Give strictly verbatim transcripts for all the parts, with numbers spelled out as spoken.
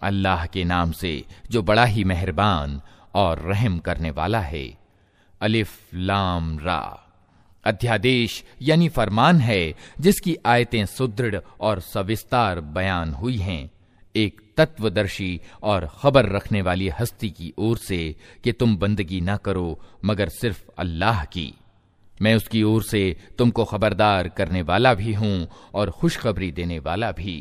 अल्लाह के नाम से जो बड़ा ही मेहरबान और रहम करने वाला है। अलिफ लाम रा अध्यादेश यानी फरमान है जिसकी आयतें सुदृढ़ और सविस्तार बयान हुई हैं, एक तत्वदर्शी और खबर रखने वाली हस्ती की ओर से कि तुम बंदगी न करो मगर सिर्फ अल्लाह की। मैं उसकी ओर से तुमको खबरदार करने वाला भी हूं और खुशखबरी देने वाला भी।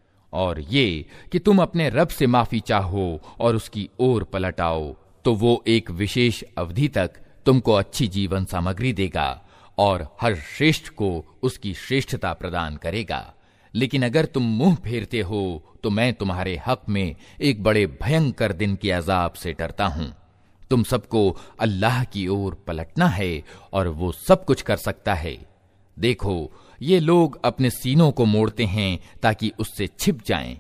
और ये कि तुम अपने रब से माफी चाहो और उसकी ओर पलट आओ तो वो एक विशेष अवधि तक तुमको अच्छी जीवन सामग्री देगा और हर श्रेष्ठ को उसकी श्रेष्ठता प्रदान करेगा। लेकिन अगर तुम मुंह फेरते हो तो मैं तुम्हारे हक में एक बड़े भयंकर दिन के अजाब से डरता हूं। तुम सबको अल्लाह की ओर पलटना है और वो सब कुछ कर सकता है। देखो, ये लोग अपने सीनों को मोड़ते हैं ताकि उससे छिप जाएं।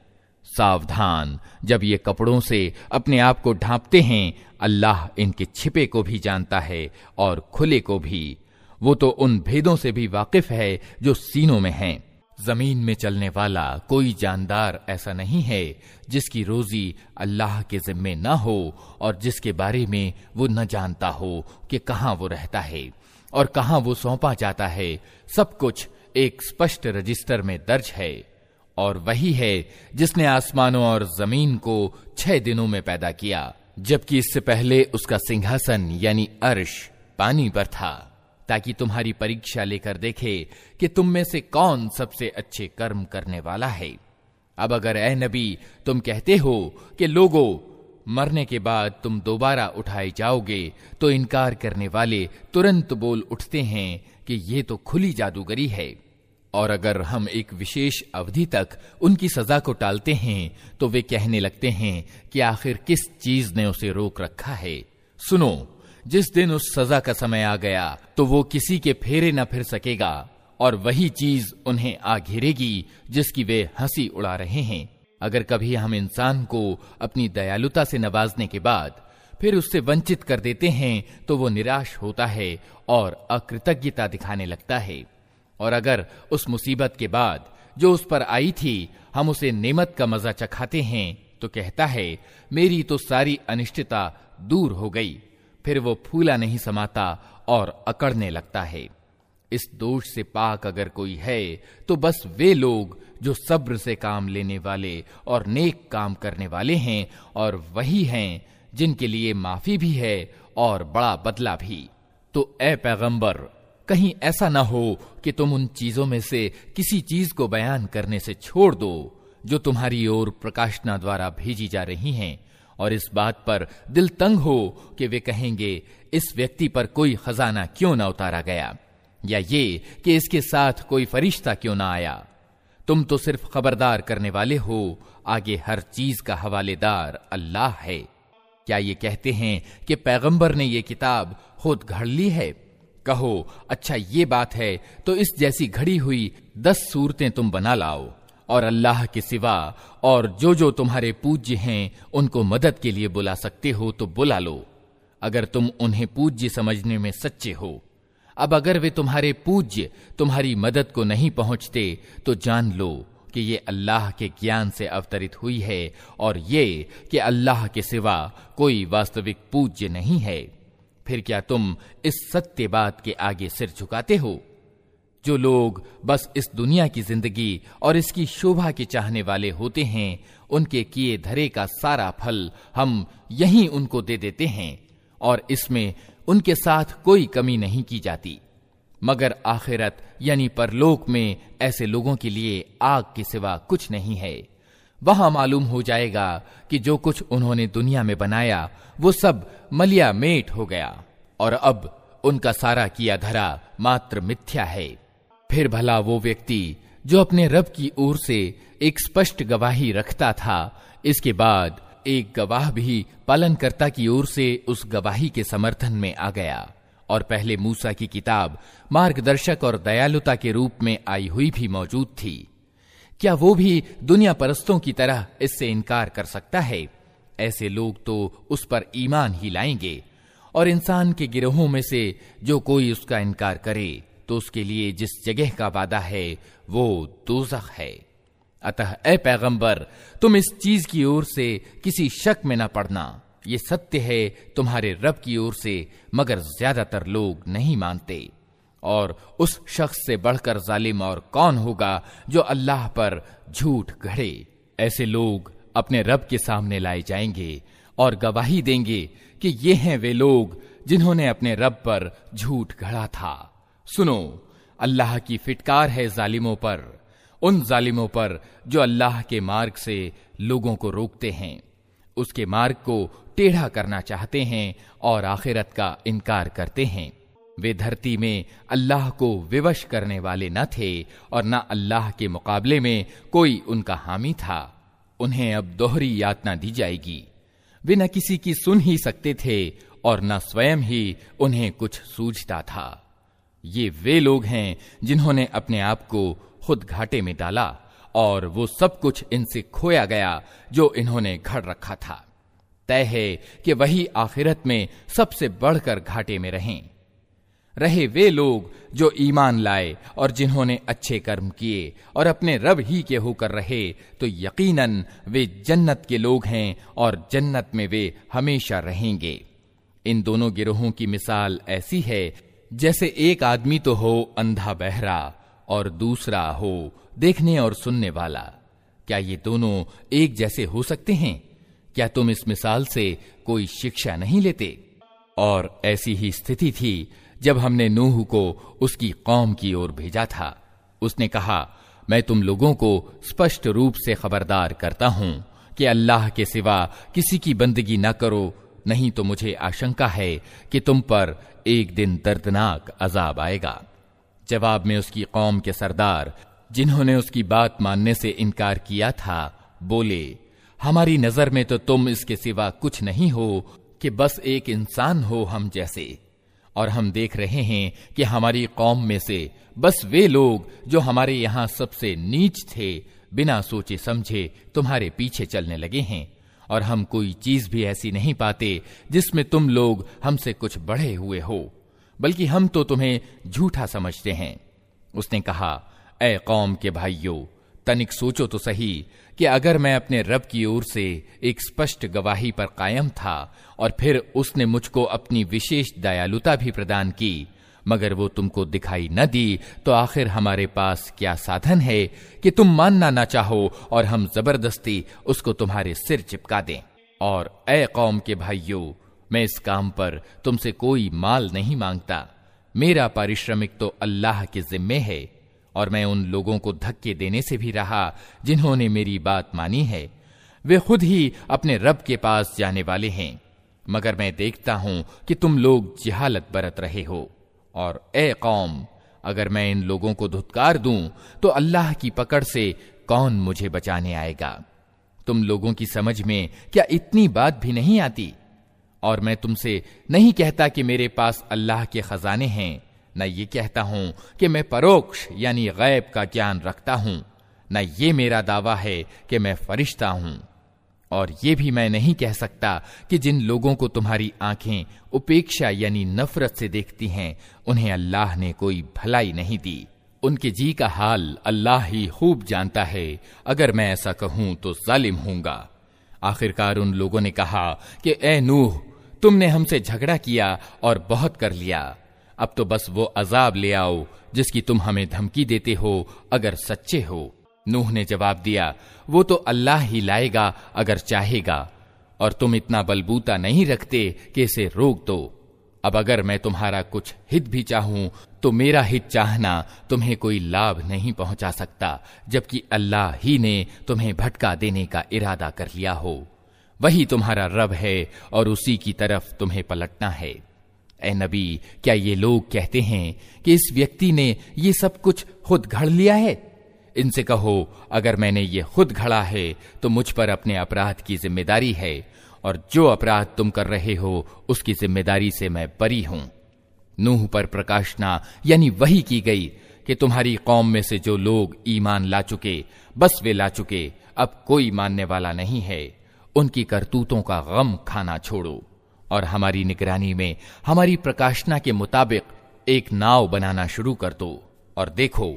सावधान, जब ये कपड़ों से अपने आप को ढांपते हैं, अल्लाह इनके छिपे को भी जानता है और खुले को भी। वो तो उन भेदों से भी वाकिफ है जो सीनों में हैं। जमीन में चलने वाला कोई जानदार ऐसा नहीं है जिसकी रोजी अल्लाह के जिम्मे न हो और जिसके बारे में वो न जानता हो कि कहाँ वो रहता है और कहाँ वो सौंपा जाता है। सब कुछ एक स्पष्ट रजिस्टर में दर्ज है। और वही है जिसने आसमानों और जमीन को छह दिनों में पैदा किया, जबकि इससे पहले उसका सिंहासन यानी अर्श पानी पर था, ताकि तुम्हारी परीक्षा लेकर देखे कि तुम में से कौन सबसे अच्छे कर्म करने वाला है। अब अगर ए नबी तुम कहते हो कि लोगों, मरने के बाद तुम दोबारा उठाए जाओगे, तो इनकार करने वाले तुरंत बोल उठते हैं कि ये तो खुली जादूगरी है। और अगर हम एक विशेष अवधि तक उनकी सजा को टालते हैं तो वे कहने लगते हैं कि आखिर किस चीज ने उसे रोक रखा है। सुनो, जिस दिन उस सजा का समय आ गया तो वो किसी के फेरे न फिर सकेगा और वही चीज उन्हें आ घेरेगी जिसकी वे हंसी उड़ा रहे हैं। अगर कभी हम इंसान को अपनी दयालुता से नवाजने के बाद फिर उससे वंचित कर देते हैं तो वो निराश होता है और अकृतज्ञता दिखाने लगता है। और अगर उस मुसीबत के बाद जो उस पर आई थी हम उसे नेमत का मजा चखाते हैं तो कहता है, मेरी तो सारी अनिश्चितता दूर हो गई। फिर वो फूला नहीं समाता और अकड़ने लगता है। इस दोष से पाक अगर कोई है तो बस वे लोग जो सब्र से काम लेने वाले और नेक काम करने वाले हैं, और वही हैं जिनके लिए माफी भी है और बड़ा बदला भी। तो ए पैगंबर, कहीं ऐसा ना हो कि तुम उन चीजों में से किसी चीज को बयान करने से छोड़ दो जो तुम्हारी ओर प्रकाशना द्वारा भेजी जा रही हैं, और इस बात पर दिल तंग हो कि वे कहेंगे इस व्यक्ति पर कोई खजाना क्यों ना उतारा गया, या ये कि इसके साथ कोई फरिश्ता क्यों ना आया। तुम तो सिर्फ खबरदार करने वाले हो, आगे हर चीज का हवालेदार अल्लाह है। क्या ये कहते हैं कि पैगंबर ने ये किताब खुद घड़ ली है? कहो, अच्छा ये बात है तो इस जैसी घड़ी हुई दस सूरतें तुम बना लाओ और अल्लाह के सिवा और जो जो तुम्हारे पूज्य हैं उनको मदद के लिए बुला सकते हो तो बुला लो, अगर तुम उन्हें पूज्य समझने में सच्चे हो। अब अगर वे तुम्हारे पूज्य तुम्हारी मदद को नहीं पहुंचते तो जान लो कि ये अल्लाह के ज्ञान से अवतरित हुई है, और ये कि अल्लाह के सिवा कोई वास्तविक पूज्य नहीं है। फिर क्या तुम इस सत्य बात के आगे सिर झुकाते हो? जो लोग बस इस दुनिया की जिंदगी और इसकी शोभा के चाहने वाले होते हैं, उनके किए धरे का सारा फल हम यहीं उनको दे देते हैं, और इसमें उनके साथ कोई कमी नहीं की जाती। मगर आखिरत यानी परलोक में ऐसे लोगों के लिए आग के सिवा कुछ नहीं है। वहां मालूम हो जाएगा कि जो कुछ उन्होंने दुनिया में बनाया वो सब मलिया मेट हो गया, और अब उनका सारा किया धरा मात्र मिथ्या है। फिर भला वो व्यक्ति जो अपने रब की ओर से एक स्पष्ट गवाही रखता था, इसके बाद एक गवाह भी पालनकर्ता की ओर से उस गवाही के समर्थन में आ गया, और पहले मूसा की किताब मार्गदर्शक और दयालुता के रूप में आई हुई भी मौजूद थी। क्या वो भी दुनिया परस्तों की तरह इससे इनकार कर सकता है? ऐसे लोग तो उस पर ईमान ही लाएंगे, और इंसान के गिरोहों में से जो कोई उसका इनकार करे तो उसके लिए जिस जगह का वादा है वो दोज़ख है। अतः ए पैगंबर, तुम इस चीज की ओर से किसी शक में न पड़ना, ये सत्य है तुम्हारे रब की ओर से, मगर ज्यादातर लोग नहीं मानते। और उस शख्स से बढ़कर जालिम और कौन होगा जो अल्लाह पर झूठ गढ़े। ऐसे लोग अपने रब के सामने लाए जाएंगे और गवाही देंगे कि ये हैं वे लोग जिन्होंने अपने रब पर झूठ गढ़ा था। सुनो, अल्लाह की फिटकार है जालिमों पर, उन जालिमों पर जो अल्लाह के मार्ग से लोगों को रोकते हैं, उसके मार्ग को टेढ़ा करना चाहते हैं और आखिरत का इनकार करते हैं। वे धरती में अल्लाह को विवश करने वाले न थे और न अल्लाह के मुकाबले में कोई उनका हामी था। उन्हें अब दोहरी यातना दी जाएगी। वे न किसी की सुन ही सकते थे और न स्वयं ही उन्हें कुछ सूझता था। ये वे लोग हैं जिन्होंने अपने आप को खुद घाटे में डाला और वो सब कुछ इनसे खोया गया जो इन्होंने घड़ रखा था। तय है कि वही आखिरत में सबसे बढ़कर घाटे में रहें। रहे वे लोग जो ईमान लाए और जिन्होंने अच्छे कर्म किए और अपने रब ही के होकर रहे, तो यकीनन वे जन्नत के लोग हैं और जन्नत में वे हमेशा रहेंगे। इन दोनों गिरोहों की मिसाल ऐसी है जैसे एक आदमी तो हो अंधा बहरा और दूसरा हो देखने और सुनने वाला। क्या ये दोनों एक जैसे हो सकते हैं? क्या तुम इस मिसाल से कोई शिक्षा नहीं लेते? और ऐसी ही स्थिति थी जब हमने नूह को उसकी कौम की ओर भेजा था। उसने कहा, मैं तुम लोगों को स्पष्ट रूप से खबरदार करता हूं कि अल्लाह के सिवा किसी की बंदगी न करो, नहीं तो मुझे आशंका है कि तुम पर एक दिन दर्दनाक अजाब आएगा। जवाब में उसकी कौम के सरदार, जिन्होंने उसकी बात मानने से इनकार किया था, बोले, हमारी नजर में तो तुम इसके सिवा कुछ नहीं हो कि बस एक इंसान हो हम जैसे, और हम देख रहे हैं कि हमारी कौम में से बस वे लोग जो हमारे यहां सबसे नीच थे, बिना सोचे समझे तुम्हारे पीछे चलने लगे हैं, और हम कोई चीज भी ऐसी नहीं पाते जिसमें तुम लोग हमसे कुछ बढ़े हुए हो, बल्कि हम तो तुम्हें झूठा समझते हैं। उसने कहा, ऐ कौम के भाइयों, तनिक सोचो तो सही कि अगर मैं अपने रब की ओर से एक स्पष्ट गवाही पर कायम था और फिर उसने मुझको अपनी विशेष दयालुता भी प्रदान की, मगर वो तुमको दिखाई न दी, तो आखिर हमारे पास क्या साधन है कि तुम मानना ना चाहो और हम जबरदस्ती उसको तुम्हारे सिर चिपका दें। और ऐ कौम के भाइयों, मैं इस काम पर तुमसे कोई माल नहीं मांगता, मेरा पारिश्रमिक तो अल्लाह के जिम्मे है, और मैं उन लोगों को धक्के देने से भी रहा जिन्होंने मेरी बात मानी है। वे खुद ही अपने रब के पास जाने वाले हैं, मगर मैं देखता हूं कि तुम लोग जिहालत बरत रहे हो। और ए कौम, अगर मैं इन लोगों को धुतकार दूं तो अल्लाह की पकड़ से कौन मुझे बचाने आएगा? तुम लोगों की समझ में क्या इतनी बात भी नहीं आती? और मैं तुमसे नहीं कहता कि मेरे पास अल्लाह के खजाने हैं, न ये कहता हूं कि मैं परोक्ष यानी गैब का ज्ञान रखता हूं, न ये मेरा दावा है कि मैं फरिश्ता हूं। और ये भी मैं नहीं कह सकता कि जिन लोगों को तुम्हारी आंखें उपेक्षा यानी नफरत से देखती हैं, उन्हें अल्लाह ने कोई भलाई नहीं दी। उनके जी का हाल अल्लाह ही खूब जानता है। अगर मैं ऐसा कहूं तो जालिम हूंगा। आखिरकार उन लोगों ने कहा कि ए नूह, तुमने हमसे झगड़ा किया और बहुत कर लिया, अब तो बस वो अजाब ले आओ जिसकी तुम हमें धमकी देते हो, अगर सच्चे हो। नूह ने जवाब दिया, वो तो अल्लाह ही लाएगा अगर चाहेगा, और तुम इतना बलबूता नहीं रखते कि इसे रोक दो। अब अगर मैं तुम्हारा कुछ हित भी चाहूं तो मेरा हित चाहना तुम्हें कोई लाभ नहीं पहुंचा सकता, जबकि अल्लाह ही ने तुम्हें भटका देने का इरादा कर लिया हो। वही तुम्हारा रब है और उसी की तरफ तुम्हें पलटना है। ए नबी, क्या ये लोग कहते हैं कि इस व्यक्ति ने ये सब कुछ खुद घड़ लिया है? इनसे कहो, अगर मैंने ये खुद घड़ा है तो मुझ पर अपने अपराध की जिम्मेदारी है, और जो अपराध तुम कर रहे हो उसकी जिम्मेदारी से मैं बरी हूं। नूह पर प्रकाशना यानी वही की गई कि तुम्हारी कौम में से जो लोग ईमान ला चुके, बस वे ला चुके, अब कोई मानने वाला नहीं है। उनकी करतूतों का गम खाना छोड़ो और हमारी निगरानी में हमारी प्रकाशना के मुताबिक एक नाव बनाना शुरू कर दो। और देखो,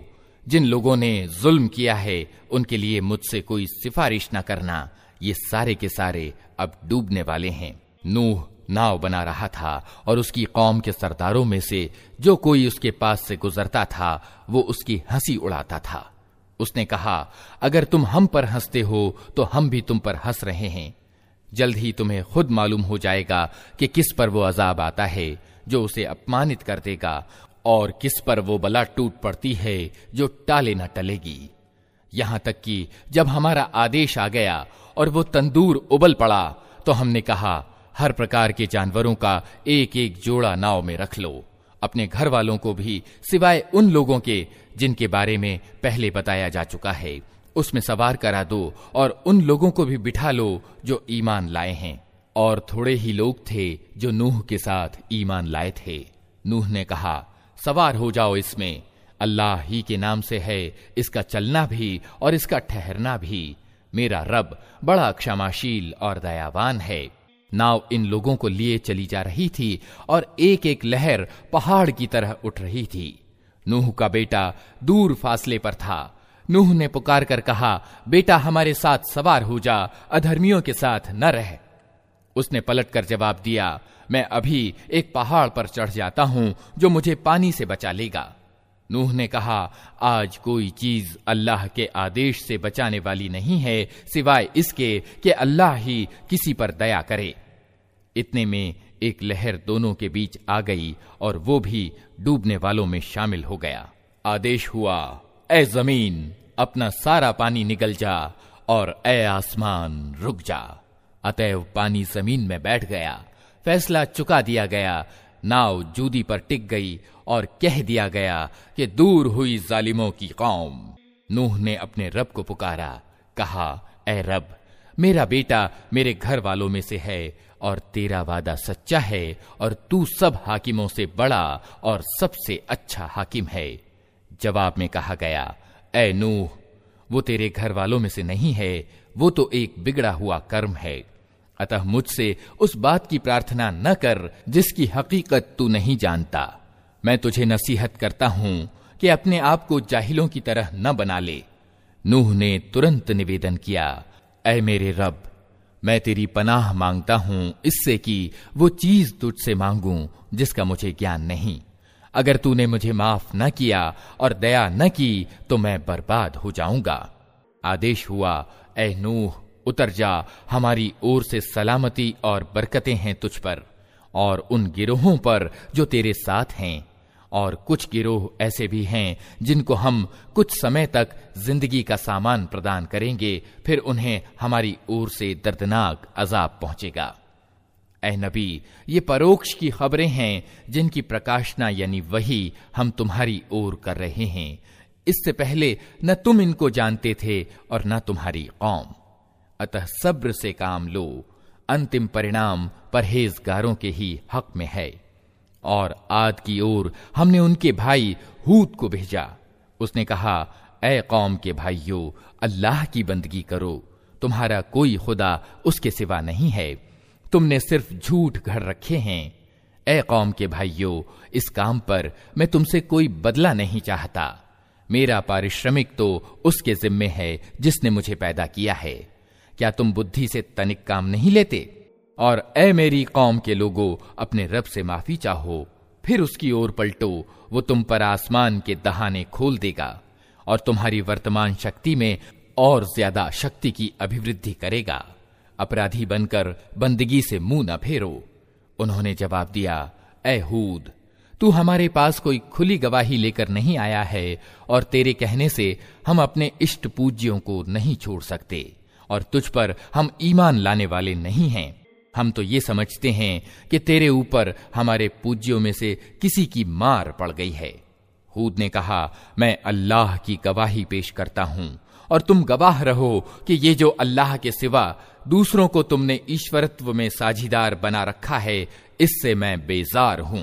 जिन लोगों ने जुल्म किया है उनके लिए मुझसे कोई सिफारिश न करना, ये सारे के सारे अब डूबने वाले हैं। नूह नाव बना रहा था और उसकी कौम के सरदारों में से जो कोई उसके पास से गुजरता था वो उसकी हंसी उड़ाता था। उसने कहा, अगर तुम हम पर हंसते हो तो हम भी तुम पर हंस रहे हैं। जल्द ही तुम्हें खुद मालूम हो जाएगा कि किस पर वो अजाब आता है जो उसे अपमानित कर देगा और किस पर वो बला टूट पड़ती है जो टाले न टलेगी। यहां तक कि जब हमारा आदेश आ गया और वो तंदूर उबल पड़ा तो हमने कहा, हर प्रकार के जानवरों का एक एक जोड़ा नाव में रख लो, अपने घर वालों को भी सिवाय उन लोगों के जिनके बारे में पहले बताया जा चुका है उसमें सवार करा दो, और उन लोगों को भी बिठा लो जो ईमान लाए हैं। और थोड़े ही लोग थे जो नूह के साथ ईमान लाए थे। नूह ने कहा, सवार हो जाओ इसमें, अल्लाह ही के नाम से है इसका चलना भी और इसका ठहरना भी। मेरा रब बड़ा क्षमाशील और दयावान है। नाव इन लोगों को लिए चली जा रही थी और एक एक लहर पहाड़ की तरह उठ रही थी। नूह का बेटा दूर फासले पर था। नूह ने पुकार कर कहा, बेटा हमारे साथ सवार हो जा, अधर्मियों के साथ न रह। उसने पलटकर जवाब दिया, मैं अभी एक पहाड़ पर चढ़ जाता हूं जो मुझे पानी से बचा लेगा। नूह ने कहा, आज कोई चीज अल्लाह के आदेश से बचाने वाली नहीं है सिवाय इसके कि अल्लाह ही किसी पर दया करे। इतने में एक लहर दोनों के बीच आ गई और वो भी डूबने वालों में शामिल हो गया। आदेश हुआ, ए जमीन अपना सारा पानी निगल जा और ए आसमान रुक जा। अतएव पानी जमीन में बैठ गया। फैसला चुका दिया गया। नाव जूदी पर टिक गई और कह दिया गया कि दूर हुई जालिमों की कौम। नूह ने अपने रब को पुकारा, कहा, ए रब, मेरा बेटा मेरे घर वालों में से है और तेरा वादा सच्चा है और तू सब हाकिमों से बड़ा और सबसे अच्छा हाकिम है। जवाब में कहा गया, ए नूह, वो तेरे घर वालों में से नहीं है, वो तो एक बिगड़ा हुआ कर्म है। अतः मुझसे उस बात की प्रार्थना न कर जिसकी हकीकत तू नहीं जानता। मैं तुझे नसीहत करता हूं कि अपने आप को जाहिलों की तरह न बना ले। नूह ने तुरंत निवेदन किया, ऐ मेरे रब, मैं तेरी पनाह मांगता हूं इससे कि वो चीज तुझसे मांगूं जिसका मुझे ज्ञान नहीं। अगर तूने मुझे माफ न किया और दया न की तो मैं बर्बाद हो जाऊंगा। आदेश हुआ, ऐ नूह, उतर जा, हमारी ओर से सलामती और बरकतें हैं तुझ पर और उन गिरोहों पर जो तेरे साथ हैं, और कुछ गिरोह ऐसे भी हैं जिनको हम कुछ समय तक जिंदगी का सामान प्रदान करेंगे, फिर उन्हें हमारी ओर से दर्दनाक अजाब पहुंचेगा। ऐ नबी, ये परोक्ष की खबरें हैं जिनकी प्रकाशना यानी वही हम तुम्हारी ओर कर रहे हैं। इससे पहले न तुम इनको जानते थे और न तुम्हारी कौम। अतः सब्र से काम लो, अंतिम परिणाम परहेजगारों के ही हक में है। और आद की ओर हमने उनके भाई हूद को भेजा। उसने कहा, ऐ कौम के भाइयों, अल्लाह की बंदगी करो, तुम्हारा कोई खुदा उसके सिवा नहीं है, तुमने सिर्फ झूठ घड़ रखे हैं। ऐ कौम के भाइयों, इस काम पर मैं तुमसे कोई बदला नहीं चाहता। मेरा पारिश्रमिक तो उसके जिम्मे है जिसने मुझे पैदा किया है। क्या तुम बुद्धि से तनिक काम नहीं लेते? और ऐ मेरी कौम के लोगों, अपने रब से माफी चाहो, फिर उसकी ओर पलटो, वो तुम पर आसमान के दहाने खोल देगा और तुम्हारी वर्तमान शक्ति में और ज्यादा शक्ति की अभिवृद्धि करेगा। अपराधी बनकर बंदगी से मुंह न फेरो। उन्होंने जवाब दिया, ऐ हूद, तू हमारे पास कोई खुली गवाही लेकर नहीं आया है और तेरे कहने से हम अपने इष्ट पूज्यों को नहीं छोड़ सकते और तुझ पर हम ईमान लाने वाले नहीं हैं। हम तो ये समझते हैं कि तेरे ऊपर हमारे पूज्यों में से किसी की मार पड़ गई है। हूद ने कहा, मैं अल्लाह की गवाही पेश करता हूं और तुम गवाह रहो कि ये जो अल्लाह के सिवा दूसरों को तुमने ईश्वरत्व में साझीदार बना रखा है, इससे मैं बेजार हूं।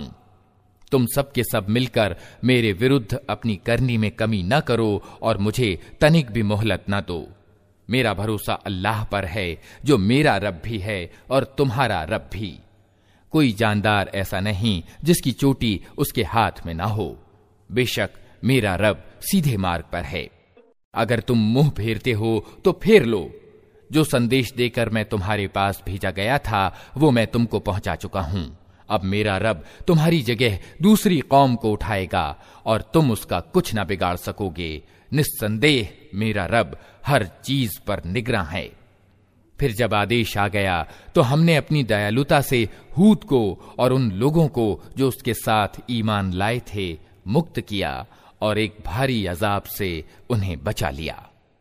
तुम सब के सब मिलकर मेरे विरुद्ध अपनी करनी में कमी न करो और मुझे तनिक भी मोहलत न दो। मेरा भरोसा अल्लाह पर है जो मेरा रब भी है और तुम्हारा रब भी। कोई जानदार ऐसा नहीं जिसकी चोटी उसके हाथ में ना हो। बेशक मेरा रब सीधे मार्ग पर है। अगर तुम मुंह फेरते हो तो फेर लो। जो संदेश देकर मैं तुम्हारे पास भेजा गया था वो मैं तुमको पहुंचा चुका हूं। अब मेरा रब तुम्हारी जगह दूसरी कौम को उठाएगा और तुम उसका कुछ ना बिगाड़ सकोगे। निस्संदेह मेरा रब हर चीज पर निगरां है। फिर जब आदेश आ गया तो हमने अपनी दयालुता से हूद को और उन लोगों को जो उसके साथ ईमान लाए थे मुक्त किया और एक भारी अजाब से उन्हें बचा लिया।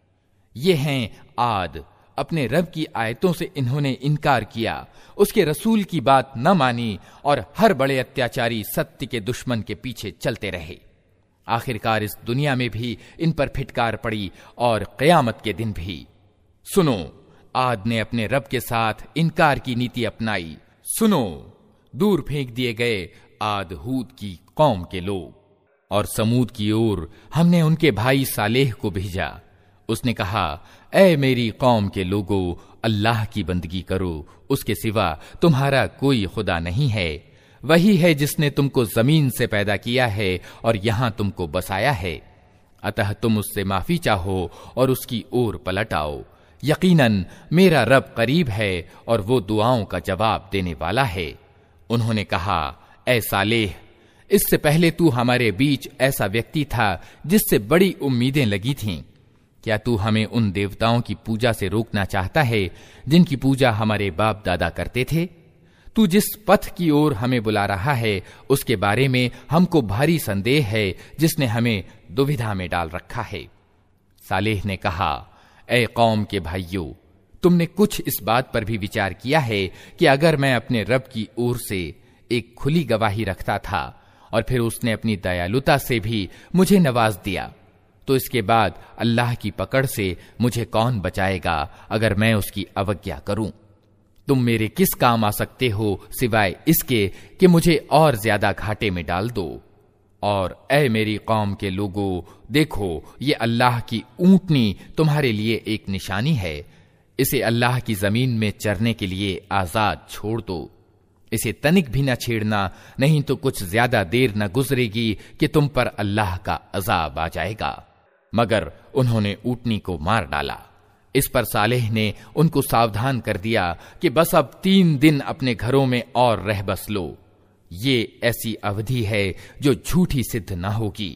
ये हैं आद। अपने रब की आयतों से इन्होंने इनकार किया, उसके रसूल की बात न मानी और हर बड़े अत्याचारी सत्य के दुश्मन के पीछे चलते रहे। आखिरकार इस दुनिया में भी इन पर फिटकार पड़ी और क़यामत के दिन भी। सुनो, आद ने अपने रब के साथ इनकार की नीति अपनाई। सुनो, दूर फेंक दिए गए आद हूद की कौम के लोग। और समूद की ओर हमने उनके भाई सालेह को भेजा। उसने कहा, ऐ मेरी कौम के लोगों, अल्लाह की बंदगी करो, उसके सिवा तुम्हारा कोई खुदा नहीं है। वही है जिसने तुमको जमीन से पैदा किया है और यहां तुमको बसाया है। अतः तुम उससे माफी चाहो और उसकी ओर पलट आओ। यकीनन मेरा रब करीब है और वो दुआओं का जवाब देने वाला है। उन्होंने कहा, ऐ सालेह, इससे पहले तू हमारे बीच ऐसा व्यक्ति था जिससे बड़ी उम्मीदें लगी थीं। क्या तू हमें उन देवताओं की पूजा से रोकना चाहता है जिनकी पूजा हमारे बाप दादा करते थे? तू जिस पथ की ओर हमें बुला रहा है उसके बारे में हमको भारी संदेह है, जिसने हमें दुविधा में डाल रखा है। सालेह ने कहा, ऐ कौम के भाइयों, तुमने कुछ इस बात पर भी विचार किया है कि अगर मैं अपने रब की ओर से एक खुली गवाही रखता था और फिर उसने अपनी दयालुता से भी मुझे नवाज दिया, तो इसके बाद अल्लाह की पकड़ से मुझे कौन बचाएगा अगर मैं उसकी अवज्ञा करूं? तुम मेरे किस काम आ सकते हो सिवाय इसके कि मुझे और ज्यादा घाटे में डाल दो। और ऐ मेरी कौम के लोगों, देखो, ये अल्लाह की ऊंटनी तुम्हारे लिए एक निशानी है। इसे अल्लाह की जमीन में चरने के लिए आजाद छोड़ दो। इसे तनिक भी न छेड़ना, नहीं तो कुछ ज्यादा देर न गुजरेगी कि तुम पर अल्लाह का अजाब आ जाएगा। मगर उन्होंने ऊंटनी को मार डाला। इस पर सालेह ने उनको सावधान कर दिया कि बस अब तीन दिन अपने घरों में और रह बस लो। ये ऐसी अवधि है जो झूठी सिद्ध न होगी।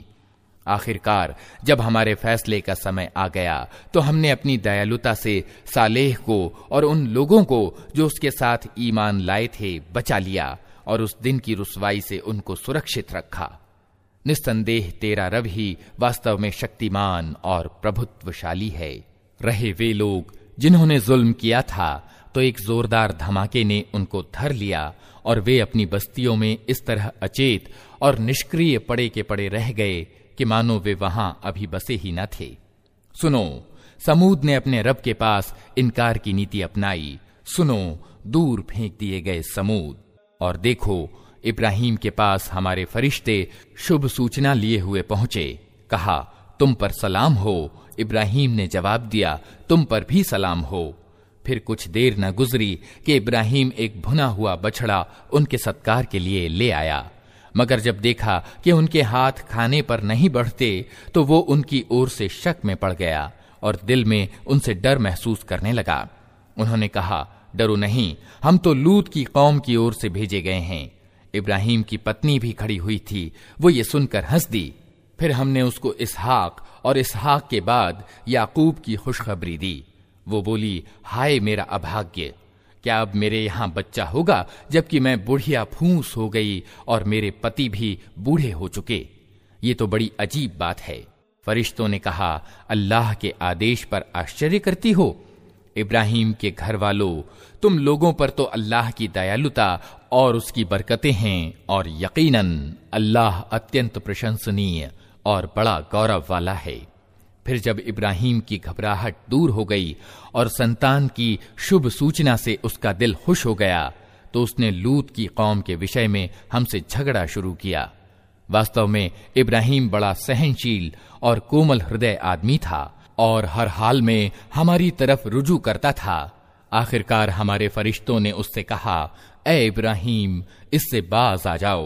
आखिरकार जब हमारे फैसले का समय आ गया तो हमने अपनी दयालुता से सालेह को और उन लोगों को जो उसके साथ ईमान लाए थे बचा लिया और उस दिन की रुसवाई से उनको सुरक्षित रखा। निस्संदेह तेरा रब ही वास्तव में शक्तिमान और प्रभुत्वशाली है। रहे वे लोग जिन्होंने जुल्म किया था तो एक जोरदार धमाके ने उनको धर लिया और वे अपनी बस्तियों में इस तरह अचेत और निष्क्रिय पड़े के पड़े रह गए कि मानो वे वहां अभी बसे ही न थे। सुनो, समूद ने अपने रब के पास इनकार की नीति अपनाई। सुनो, दूर फेंक दिए गए समूद। और देखो, इब्राहिम के पास हमारे फरिश्ते शुभ सूचना लिए हुए पहुंचे। कहा, तुम पर सलाम हो। इब्राहिम ने जवाब दिया, तुम पर भी सलाम हो। फिर कुछ देर न गुजरी कि इब्राहिम एक भुना हुआ बछड़ा उनके सत्कार के लिए ले आया। मगर जब देखा कि उनके हाथ खाने पर नहीं बढ़ते तो वो उनकी ओर से शक में पड़ गया और दिल में उनसे डर महसूस करने लगा। उन्होंने कहा, डरो नहीं, हम तो लूत की कौम की ओर से भेजे गए हैं। इब्राहिम की पत्नी भी खड़ी हुई थी, वो ये सुनकर हंस दी। फिर हमने उसको इसहाक और इसहाक के बाद याकूब की खुशखबरी दी। वो बोली, हाय मेरा अभाग्य, क्या अब मेरे यहां बच्चा होगा जबकि मैं बुढ़िया फूस हो गई और मेरे पति भी बूढ़े हो चुके? ये तो बड़ी अजीब बात है। फरिश्तों ने कहा, अल्लाह के आदेश पर आश्चर्य करती हो? इब्राहिम के घर वालों, तुम लोगों पर तो अल्लाह की दयालुता और उसकी बरकतें हैं और यकीनन अल्लाह अत्यंत प्रशंसनीय और बड़ा गौरव वाला है। फिर जब इब्राहिम की घबराहट दूर हो गई और संतान की शुभ सूचना से उसका दिल खुश हो गया तो उसने लूत की कौम के विषय में हमसे झगड़ा शुरू किया। वास्तव में इब्राहिम बड़ा सहनशील और कोमल हृदय आदमी था और हर हाल में हमारी तरफ रुजू करता था। आखिरकार हमारे फरिश्तों ने उससे कहा, ऐ इब्राहिम, इससे बाज आ जाओ।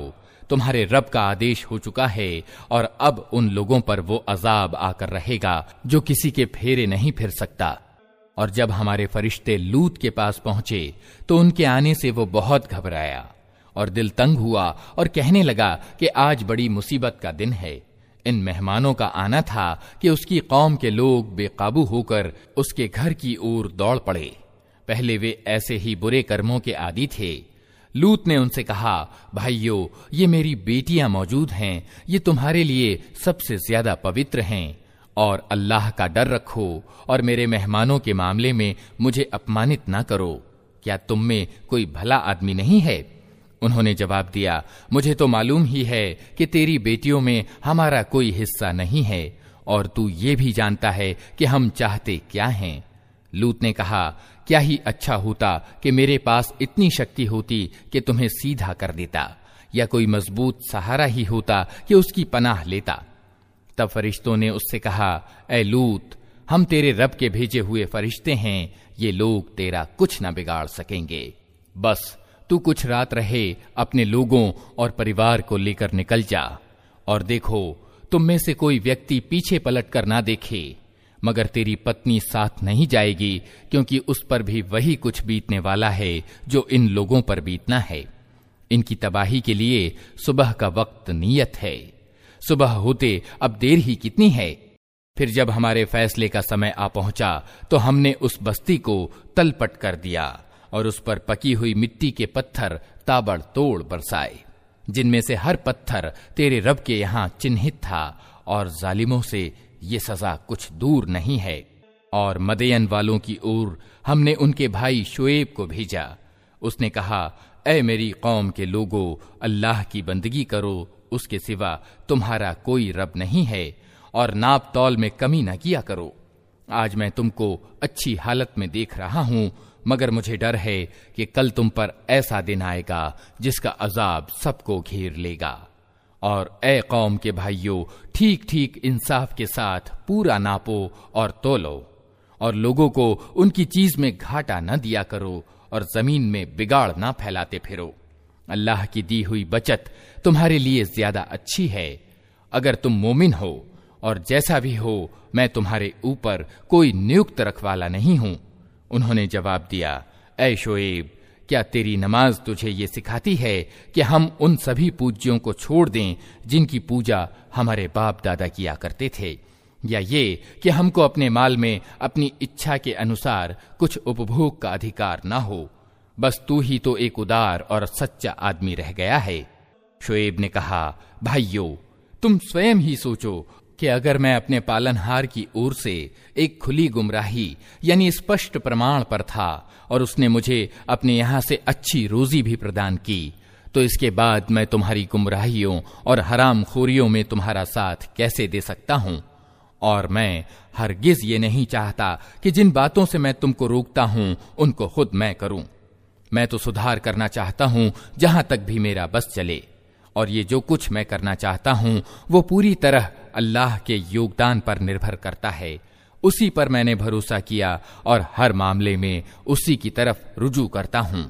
तुम्हारे रब का आदेश हो चुका है और अब उन लोगों पर वो अजाब आकर रहेगा जो किसी के फेरे नहीं फिर सकता। और जब हमारे फरिश्ते लूत के पास पहुंचे तो उनके आने से वो बहुत घबराया और दिल तंग हुआ और कहने लगा कि आज बड़ी मुसीबत का दिन है। इन मेहमानों का आना था कि उसकी कौम के लोग बेकाबू होकर उसके घर की ओर दौड़ पड़े। पहले वे ऐसे ही बुरे कर्मों के आदी थे। लूत ने उनसे कहा, भाइयों, ये मेरी बेटियां मौजूद हैं, ये तुम्हारे लिए सबसे ज्यादा पवित्र हैं, और अल्लाह का डर रखो और मेरे मेहमानों के मामले में मुझे अपमानित ना करो। क्या तुम में कोई भला आदमी नहीं है? उन्होंने जवाब दिया, मुझे तो मालूम ही है कि तेरी बेटियों में हमारा कोई हिस्सा नहीं है, और तू ये भी जानता है कि हम चाहते क्या हैं। लूत ने कहा, क्या ही अच्छा होता कि मेरे पास इतनी शक्ति होती कि तुम्हें सीधा कर देता, या कोई मजबूत सहारा ही होता कि उसकी पनाह लेता। तब फरिश्तों ने उससे कहा, ऐ लूत, हम तेरे रब के भेजे हुए फरिश्ते हैं, ये लोग तेरा कुछ न बिगाड़ सकेंगे। बस तू कुछ रात रहे, अपने लोगों और परिवार को लेकर निकल जा, और देखो तुम में से कोई व्यक्ति पीछे पलट कर ना देखे, मगर तेरी पत्नी साथ नहीं जाएगी, क्योंकि उस पर भी वही कुछ बीतने वाला है जो इन लोगों पर बीतना है। इनकी तबाही के लिए सुबह का वक्त नियत है। सुबह होते अब देर ही कितनी है। फिर जब हमारे फैसले का समय आ पहुंचा तो हमने उस बस्ती को तलपट कर दिया और उस पर पकी हुई मिट्टी के पत्थर ताबड़तोड़ बरसाए, जिनमें से हर पत्थर तेरे रब के यहां चिन्हित था, और जालिमों से ये सजा कुछ दूर नहीं है। और मदयन वालों की ओर हमने उनके भाई शुएब को भेजा। उसने कहा, ऐ मेरी कौम के लोगों, अल्लाह की बंदगी करो, उसके सिवा तुम्हारा कोई रब नहीं है, और नाप तौल में कमी न किया करो। आज मैं तुमको अच्छी हालत में देख रहा हूं, मगर मुझे डर है कि कल तुम पर ऐसा दिन आएगा जिसका अजाब सबको घेर लेगा। और ए कौम के भाइयों, ठीक ठीक इंसाफ के साथ पूरा नापो और तोलो, और लोगों को उनकी चीज में घाटा न दिया करो, और जमीन में बिगाड़ न फैलाते फिरो। अल्लाह की दी हुई बचत तुम्हारे लिए ज्यादा अच्छी है, अगर तुम मोमिन हो, और जैसा भी हो मैं तुम्हारे ऊपर कोई नियुक्त रखवाला नहीं हूं। उन्होंने जवाब दिया, ऐ शोएब, क्या तेरी नमाज तुझे ये सिखाती है कि हम उन सभी पूज्यों को छोड़ दें जिनकी पूजा हमारे बाप दादा किया करते थे, या ये कि हमको अपने माल में अपनी इच्छा के अनुसार कुछ उपभोग का अधिकार न हो? बस तू ही तो एक उदार और सच्चा आदमी रह गया है। शोएब ने कहा, भाइयों, तुम स्वयं ही सोचो कि अगर मैं अपने पालनहार की ओर से एक खुली गुमराही यानी स्पष्ट प्रमाण पर था और उसने मुझे अपने यहां से अच्छी रोजी भी प्रदान की, तो इसके बाद मैं तुम्हारी गुमराहियों और हराम खोरियों में तुम्हारा साथ कैसे दे सकता हूं? और मैं हरगिज ये नहीं चाहता कि जिन बातों से मैं तुमको रोकता हूं उनको खुद मैं करूं। मैं तो सुधार करना चाहता हूं जहां तक भी मेरा बस चले, और ये जो कुछ मैं करना चाहता हूं वो पूरी तरह अल्लाह के योगदान पर निर्भर करता है। उसी पर मैंने भरोसा किया और हर मामले में उसी की तरफ रुजू करता हूं।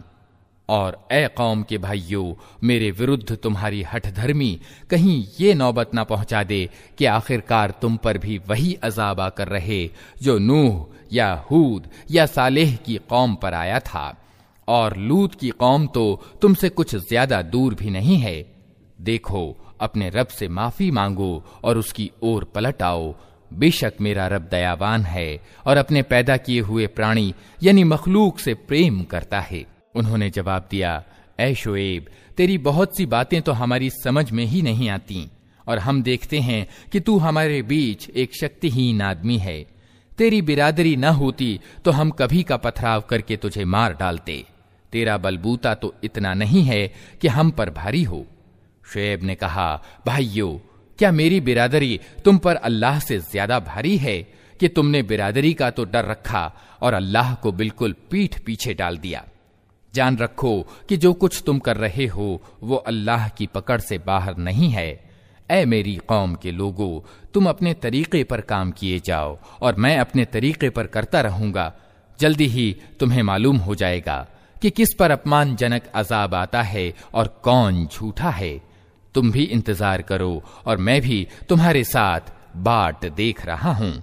और ए कौम के भाइयों, मेरे विरुद्ध तुम्हारी हठधर्मी कहीं ये नौबत ना पहुंचा दे कि आखिरकार तुम पर भी वही अजाब आकर रहे जो नूह या हूद या सालेह की कौम पर आया था। और लूत की कौम तो तुमसे कुछ ज्यादा दूर भी नहीं है। देखो, अपने रब से माफी मांगो और उसकी ओर पलट आओ। बेशक मेरा रब दयावान है और अपने पैदा किए हुए प्राणी यानी मखलूक से प्रेम करता है। उन्होंने जवाब दिया, ऐ शोएब, तेरी बहुत सी बातें तो हमारी समझ में ही नहीं आती, और हम देखते हैं कि तू हमारे बीच एक शक्तिहीन आदमी है। तेरी बिरादरी न होती तो हम कभी का पथराव करके तुझे मार डालते। तेरा बलबूता तो इतना नहीं है कि हम पर भारी हो। शुएब ने कहा, भाइयों, क्या मेरी बिरादरी तुम पर अल्लाह से ज्यादा भारी है कि तुमने बिरादरी का तो डर रखा और अल्लाह को बिल्कुल पीठ पीछे डाल दिया? जान रखो कि जो कुछ तुम कर रहे हो वो अल्लाह की पकड़ से बाहर नहीं है। ऐ मेरी कौम के लोगों, तुम अपने तरीके पर काम किए जाओ और मैं अपने तरीके पर करता रहूंगा। जल्दी ही तुम्हें मालूम हो जाएगा कि किस पर अपमानजनक अजाब आता है और कौन झूठा है। तुम भी इंतजार करो और मैं भी तुम्हारे साथ बाट देख रहा हूं।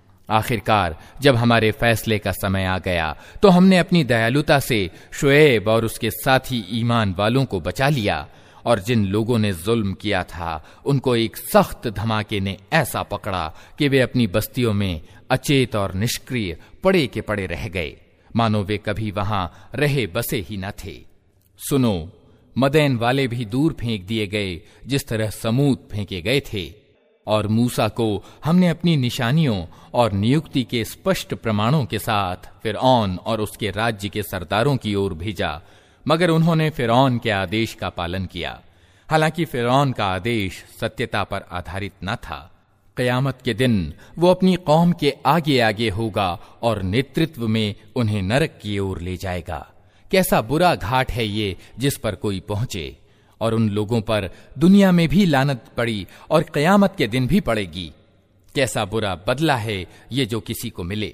आखिरकार जब हमारे फैसले का समय आ गया तो हमने अपनी दयालुता से शुएब और उसके साथी ईमान वालों को बचा लिया, और जिन लोगों ने जुल्म किया था उनको एक सख्त धमाके ने ऐसा पकड़ा कि वे अपनी बस्तियों में अचेत और निष्क्रिय पड़े के पड़े रह गए, मानो वे कभी वहां रहे बसे ही न थे। सुनो, मदैन वाले भी दूर फेंक दिए गए जिस तरह समूद फेंके गए थे, और मूसा को हमने अपनी निशानियों और नियुक्ति के स्पष्ट प्रमाणों के साथ फिरौन और उसके राज्य के सरदारों की ओर भेजा, मगर उन्होंने फिरौन के आदेश का पालन किया। हालांकि फिरौन का आदेश सत्यता पर आधारित न था। क़यामत के दिन वो अपनी कौम के आगे आगे होगा और नेतृत्व में उन्हें नरक की ओर ले जाएगा। कैसा बुरा घाट है ये जिस पर कोई पहुंचे, और उन लोगों पर दुनिया में भी लानत पड़ी और क़यामत के दिन भी पड़ेगी। कैसा बुरा बदला है ये जो किसी को मिले।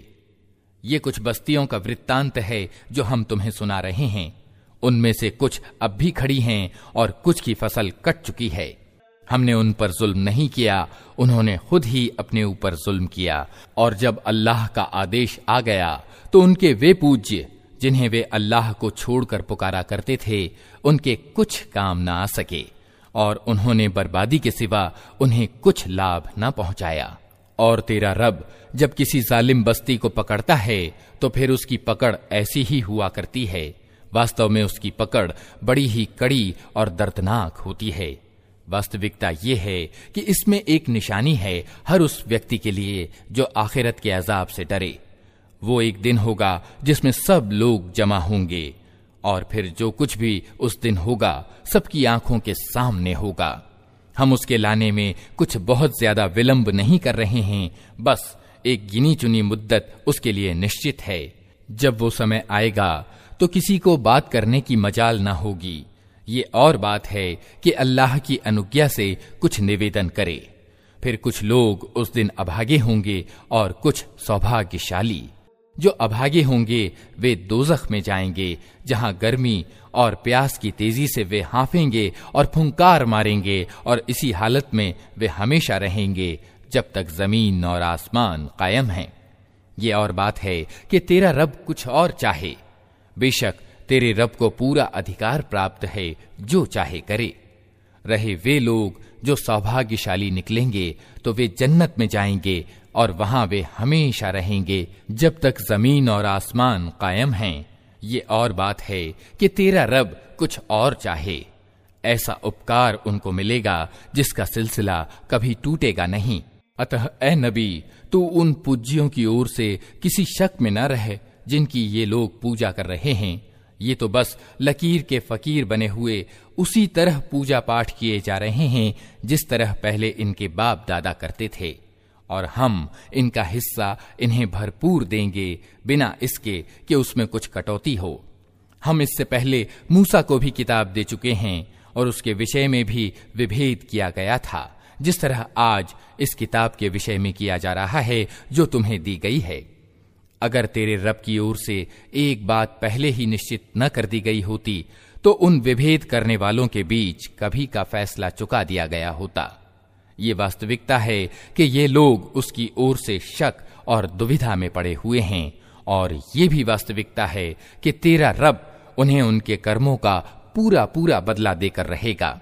ये कुछ बस्तियों का वृत्तांत है जो हम तुम्हें सुना रहे हैं। उनमें से कुछ अब भी खड़ी हैं और कुछ की फसल कट चुकी है। हमने उन पर जुल्म नहीं किया, उन्होंने खुद ही अपने ऊपर जुल्म किया। और जब अल्लाह का आदेश आ गया तो उनके वे पूज्य जिन्हें वे अल्लाह को छोड़कर पुकारा करते थे, उनके कुछ काम न आ सके, और उन्होंने बर्बादी के सिवा उन्हें कुछ लाभ न पहुंचाया। और तेरा रब जब किसी जालिम बस्ती को पकड़ता है तो फिर उसकी पकड़ ऐसी ही हुआ करती है। वास्तव में उसकी पकड़ बड़ी ही कड़ी और दर्दनाक होती है। वास्तविकता ये है कि इसमें एक निशानी है हर उस व्यक्ति के लिए जो आखिरत के अजाब से डरे। वो एक दिन होगा जिसमें सब लोग जमा होंगे, और फिर जो कुछ भी उस दिन होगा सबकी आंखों के सामने होगा। हम उसके लाने में कुछ बहुत ज्यादा विलंब नहीं कर रहे हैं, बस एक गिनी चुनी मुद्दत उसके लिए निश्चित है। जब वो समय आएगा तो किसी को बात करने की मजाल न होगी। ये और बात है कि अल्लाह की अनुज्ञा से कुछ निवेदन करे। फिर कुछ लोग उस दिन अभागे होंगे और कुछ सौभाग्यशाली। जो अभागे होंगे वे दोज़ख में जाएंगे, जहां गर्मी और प्यास की तेजी से वे हांफेंगे और फुंकार मारेंगे, और इसी हालत में वे हमेशा रहेंगे जब तक जमीन और आसमान कायम हैं। ये और बात है कि तेरा रब कुछ और चाहे। बेशक तेरे रब को पूरा अधिकार प्राप्त है, जो चाहे करे। रहे वे लोग जो सौभाग्यशाली निकलेंगे तो वे जन्नत में जाएंगे, और वहां वे हमेशा रहेंगे जब तक जमीन और आसमान कायम हैं। ये और बात है कि तेरा रब कुछ और चाहे। ऐसा उपकार उनको मिलेगा जिसका सिलसिला कभी टूटेगा नहीं। अतः ए नबी, तू उन पूज्यों की ओर से किसी शक में न रहे जिनकी ये लोग पूजा कर रहे हैं। ये तो बस लकीर के फकीर बने हुए उसी तरह पूजा पाठ किए जा रहे हैं जिस तरह पहले इनके बाप दादा करते थे, और हम इनका हिस्सा इन्हें भरपूर देंगे बिना इसके कि उसमें कुछ कटौती हो। हम इससे पहले मूसा को भी किताब दे चुके हैं और उसके विषय में भी विभेद किया गया था, जिस तरह आज इस किताब के विषय में किया जा रहा है जो तुम्हें दी गई है। अगर तेरे रब की ओर से एक बात पहले ही निश्चित न कर दी गई होती तो उन विभेद करने वालों के बीच कभी का फैसला चुका दिया गया होता। ये वास्तविकता है कि ये लोग उसकी ओर से शक और दुविधा में पड़े हुए हैं, और ये भी वास्तविकता है कि तेरा रब उन्हें उनके कर्मों का पूरा पूरा बदला देकर रहेगा।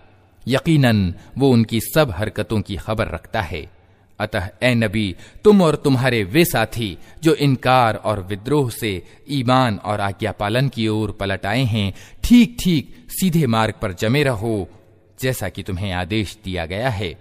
यकीनन वो उनकी सब हरकतों की खबर रखता है। अतः ए नबी, तुम और तुम्हारे वे साथी जो इनकार और विद्रोह से ईमान और आज्ञा पालन की ओर पलट आए हैं, ठीक ठीक सीधे मार्ग पर जमे रहो जैसा कि तुम्हें आदेश दिया गया है,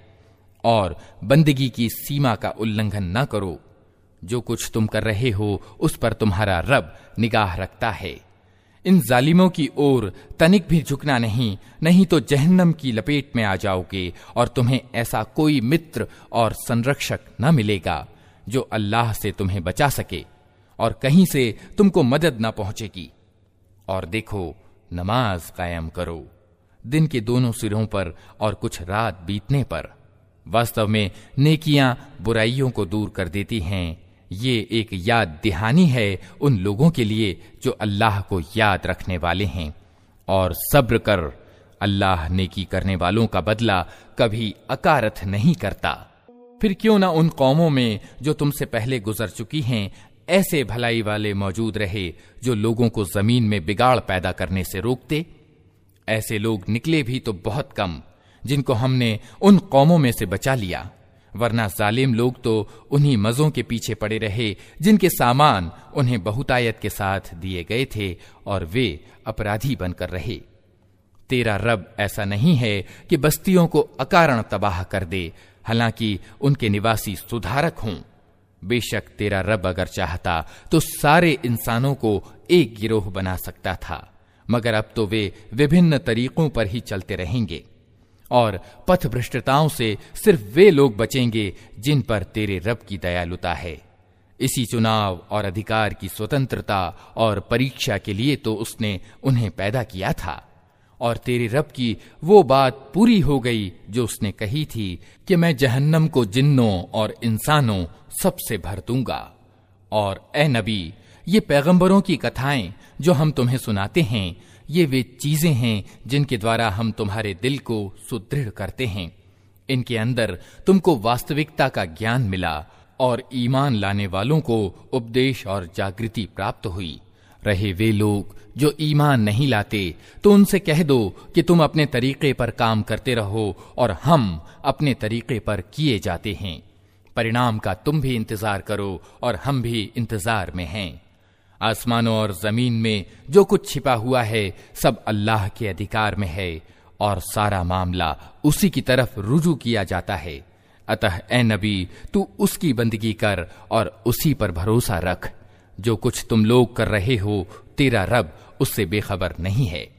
और बंदगी की सीमा का उल्लंघन न करो। जो कुछ तुम कर रहे हो उस पर तुम्हारा रब निगाह रखता है। इन जालिमों की ओर तनिक भी झुकना नहीं, नहीं तो जहन्नम की लपेट में आ जाओगे और तुम्हें ऐसा कोई मित्र और संरक्षक न मिलेगा जो अल्लाह से तुम्हें बचा सके, और कहीं से तुमको मदद न पहुंचेगी। और देखो, नमाज कायम करो दिन के दोनों सिरों पर और कुछ रात बीतने पर। वास्तव में नेकियां बुराइयों को दूर कर देती हैं। ये एक याद दहानी है उन लोगों के लिए जो अल्लाह को याद रखने वाले हैं। और सब्र कर, अल्लाह नेकी करने वालों का बदला कभी अकारथ नहीं करता। फिर क्यों न उन कौमों में जो तुमसे पहले गुजर चुकी हैं ऐसे भलाई वाले मौजूद रहे जो लोगों को जमीन में बिगाड़ पैदा करने से रोकते। ऐसे लोग निकले भी तो बहुत कम, जिनको हमने उन कौमों में से बचा लिया, वरना जालिम लोग तो उन्हीं मजों के पीछे पड़े रहे जिनके सामान उन्हें बहुतायत के साथ दिए गए थे और वे अपराधी बनकर रहे। तेरा रब ऐसा नहीं है कि बस्तियों को अकारण तबाह कर दे, हालांकि उनके निवासी सुधारक हों। बेशक तेरा रब अगर चाहता तो सारे इंसानों को एक गिरोह बना सकता था, मगर अब तो वे विभिन्न तरीकों पर ही चलते रहेंगे और पथभ्रष्टताओं से सिर्फ वे लोग बचेंगे जिन पर तेरे रब की दयालुता है। इसी चुनाव और अधिकार की स्वतंत्रता और परीक्षा के लिए तो उसने उन्हें पैदा किया था। और तेरे रब की वो बात पूरी हो गई जो उसने कही थी कि मैं जहन्नम को जिन्नों और इंसानों सबसे भर दूंगा। और ए नबी, ये पैगंबरों की कथाएं जो हम तुम्हें सुनाते हैं, ये वे चीजें हैं जिनके द्वारा हम तुम्हारे दिल को सुदृढ़ करते हैं। इनके अंदर तुमको वास्तविकता का ज्ञान मिला और ईमान लाने वालों को उपदेश और जागृति प्राप्त हुई। रहे वे लोग जो ईमान नहीं लाते तो उनसे कह दो कि तुम अपने तरीके पर काम करते रहो और हम अपने तरीके पर किए जाते हैं। परिणाम का तुम भी इंतजार करो और हम भी इंतजार में हैं। आसमानों और जमीन में जो कुछ छिपा हुआ है सब अल्लाह के अधिकार में है और सारा मामला उसी की तरफ रुजू किया जाता है। अतः ए नबी, तू उसकी बंदगी कर और उसी पर भरोसा रख। जो कुछ तुम लोग कर रहे हो तेरा रब उससे बेखबर नहीं है।